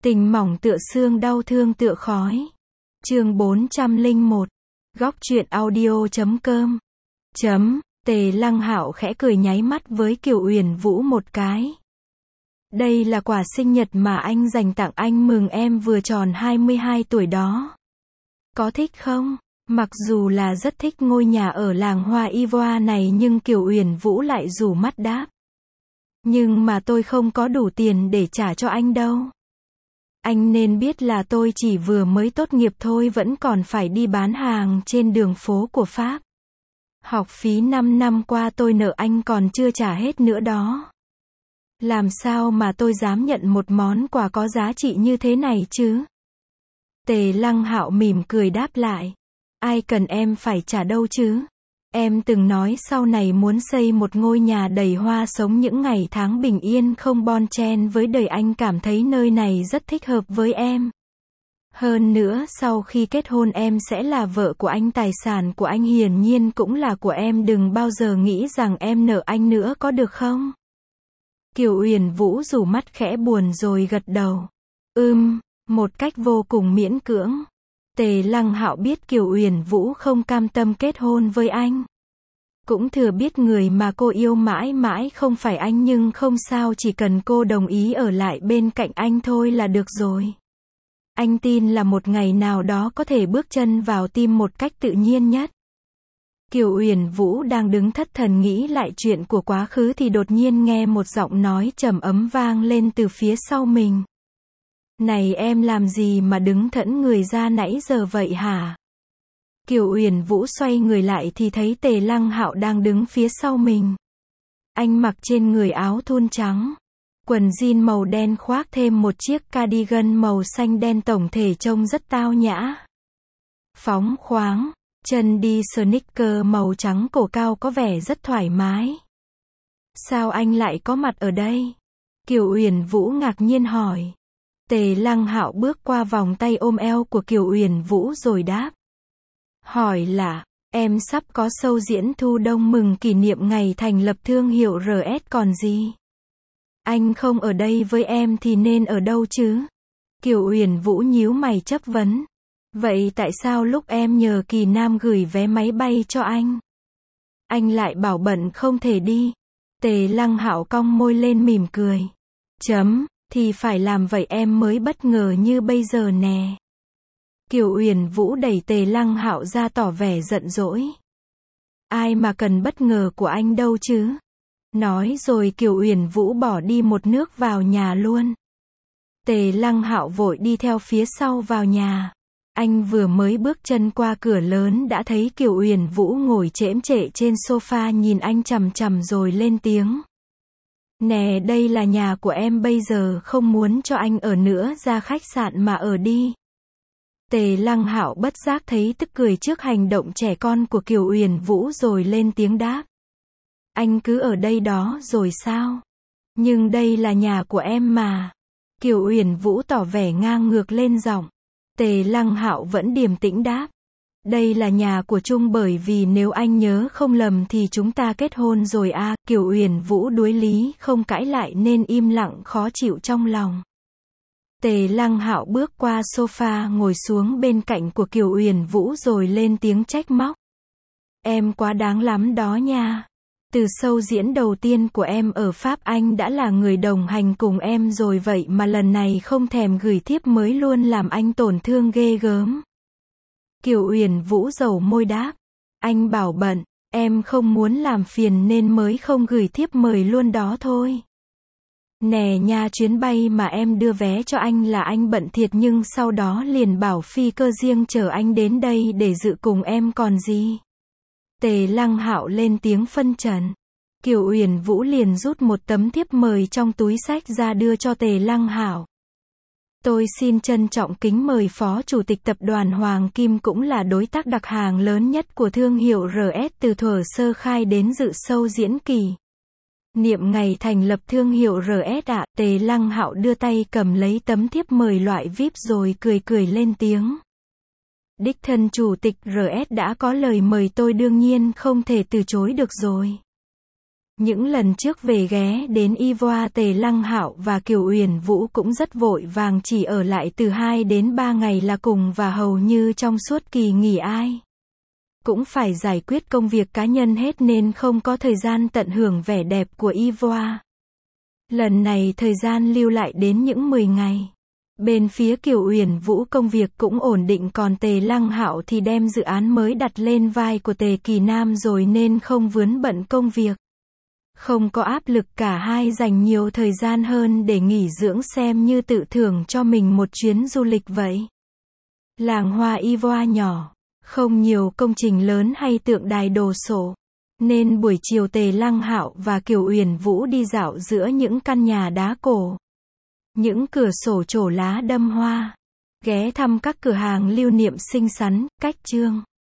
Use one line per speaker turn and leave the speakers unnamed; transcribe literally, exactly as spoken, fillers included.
Tình mỏng tựa xương, đau thương tựa khói. Chương bốn trăm lẻ một. Góc truyện audio chấm com. Chấm, Tề Lăng Hạo khẽ cười nháy mắt với Kiều Uyển Vũ một cái. Đây là quà sinh nhật mà anh dành tặng anh mừng em vừa tròn hai mươi hai tuổi đó. Có thích không? Mặc dù là rất thích ngôi nhà ở làng Hoa Ivoire này nhưng Kiều Uyển Vũ lại rủ mắt đáp. Nhưng mà tôi không có đủ tiền để trả cho anh đâu. Anh nên biết là tôi chỉ vừa mới tốt nghiệp thôi, vẫn còn phải đi bán hàng trên đường phố của Pháp. Học phí năm năm qua tôi nợ anh còn chưa trả hết nữa đó. Làm sao mà tôi dám nhận một món quà có giá trị như thế này chứ? Tề Lăng Hạo mỉm cười đáp lại. Ai cần em phải trả đâu chứ? Em từng nói sau này muốn xây một ngôi nhà đầy hoa, sống những ngày tháng bình yên không bon chen với đời. Anh cảm thấy nơi này rất thích hợp với em. Hơn nữa sau khi kết hôn em sẽ là vợ của anh, tài sản của anh hiển nhiên cũng là của em, đừng bao giờ nghĩ rằng em nợ anh nữa, có được không? Kiều Uyển Vũ rủ mắt khẽ buồn rồi gật đầu. Ừm, một cách vô cùng miễn cưỡng. Tề Lăng Hạo biết Kiều Uyển Vũ không cam tâm kết hôn với anh. Cũng thừa biết người mà cô yêu mãi mãi không phải anh, nhưng không sao, chỉ cần cô đồng ý ở lại bên cạnh anh thôi là được rồi. Anh tin là một ngày nào đó có thể bước chân vào tim một cách tự nhiên nhất. Kiều Uyển Vũ đang đứng thất thần nghĩ lại chuyện của quá khứ thì đột nhiên nghe một giọng nói trầm ấm vang lên từ phía sau mình. Này em làm gì mà đứng thẫn người ra nãy giờ vậy hả? Kiều Uyển Vũ xoay người lại thì thấy Tề Lăng Hạo đang đứng phía sau mình. Anh mặc trên người áo thun trắng, quần jean màu đen khoác thêm một chiếc cardigan màu xanh đen, tổng thể trông rất tao nhã, phóng khoáng, chân đi sneaker màu trắng, cổ cao có vẻ rất thoải mái. Sao anh lại có mặt ở đây? Kiều Uyển Vũ ngạc nhiên hỏi. Tề Lăng Hạo bước qua vòng tay ôm eo của Kiều Uyển Vũ rồi đáp. Hỏi là, em sắp có show diễn thu đông mừng kỷ niệm ngày thành lập thương hiệu rờ ét còn gì. Anh không ở đây với em thì nên ở đâu chứ? Kiều Uyển Vũ nhíu mày chất vấn. Vậy tại sao lúc em nhờ Kỳ Nam gửi vé máy bay cho anh, anh lại bảo bận không thể đi? Tề Lăng Hạo cong môi lên mỉm cười. Chấm, thì phải làm vậy em mới bất ngờ như bây giờ nè. Kiều Uyển Vũ đẩy Tề Lăng Hạo ra tỏ vẻ giận dỗi. Ai mà cần bất ngờ của anh đâu chứ? Nói rồi Kiều Uyển Vũ bỏ đi một nước vào nhà luôn. Tề Lăng Hạo vội đi theo phía sau vào nhà. Anh vừa mới bước chân qua cửa lớn đã thấy Kiều Uyển Vũ ngồi chễm chệ trên sofa nhìn anh chằm chằm rồi lên tiếng. Nè, đây là nhà của em, bây giờ không muốn cho anh ở nữa, ra khách sạn mà ở đi. Tề Lăng Hạo bất giác thấy tức cười trước hành động trẻ con của Kiều Uyển Vũ rồi lên tiếng đáp. Anh cứ ở đây đó rồi sao? Nhưng đây là nhà của em mà. Kiều Uyển Vũ tỏ vẻ ngang ngược lên giọng. Tề Lăng Hạo vẫn điềm tĩnh đáp. Đây là nhà của Trung, bởi vì nếu anh nhớ không lầm thì chúng ta kết hôn rồi à. Kiều Uyển Vũ đuối lý không cãi lại nên im lặng khó chịu trong lòng. Tề Lăng Hạo bước qua sofa ngồi xuống bên cạnh của Kiều Uyển Vũ rồi lên tiếng trách móc. Em quá đáng lắm đó nha. Từ show diễn đầu tiên của em ở Pháp anh đã là người đồng hành cùng em rồi, vậy mà lần này không thèm gửi thiếp mới luôn làm anh tổn thương ghê gớm. Kiều Uyển Vũ dầu môi đáp. Anh bảo bận, em không muốn làm phiền nên mới không gửi thiếp mời luôn đó thôi. Nè nha, chuyến bay mà em đưa vé cho anh là anh bận thiệt nhưng sau đó liền bảo phi cơ riêng chở anh đến đây để dự cùng em còn gì. Tề Lăng Hạo lên tiếng phân trần. Kiều Uyển Vũ liền rút một tấm thiếp mời trong túi xách ra đưa cho Tề Lăng Hạo. Tôi xin trân trọng kính mời Phó Chủ tịch Tập đoàn Hoàng Kim, cũng là đối tác đặt hàng lớn nhất của thương hiệu rờ ét từ thuở sơ khai đến dự show diễn kỳ niệm ngày thành lập thương hiệu rờ ét ạ. À. Tề Lăng Hạo đưa tay cầm lấy tấm thiếp mời loại vi ai pi rồi cười cười lên tiếng. Đích thân Chủ tịch rờ ét đã có lời mời, tôi đương nhiên không thể từ chối được rồi. Những lần trước về ghé đến Ivoire, Tề Lăng Hạo và Kiều Uyển Vũ cũng rất vội vàng, chỉ ở lại từ hai đến ba ngày là cùng, và hầu như trong suốt kỳ nghỉ ai cũng phải giải quyết công việc cá nhân hết nên không có thời gian tận hưởng vẻ đẹp của Ivoire. Lần này thời gian lưu lại đến những mười ngày. Bên phía Kiều Uyển Vũ công việc cũng ổn định, còn Tề Lăng Hạo thì đem dự án mới đặt lên vai của Tề Kỳ Nam rồi nên không vướng bận công việc. Không có áp lực, cả hai dành nhiều thời gian hơn để nghỉ dưỡng, xem như tự thưởng cho mình một chuyến du lịch vậy. Làng hoa Ivoire nhỏ, không nhiều công trình lớn hay tượng đài đồ sộ, nên buổi chiều Tề Lăng Hạo và Kiều Uyển Vũ đi dạo giữa những căn nhà đá cổ, những cửa sổ trổ lá đâm hoa, ghé thăm các cửa hàng lưu niệm xinh xắn, cách trương.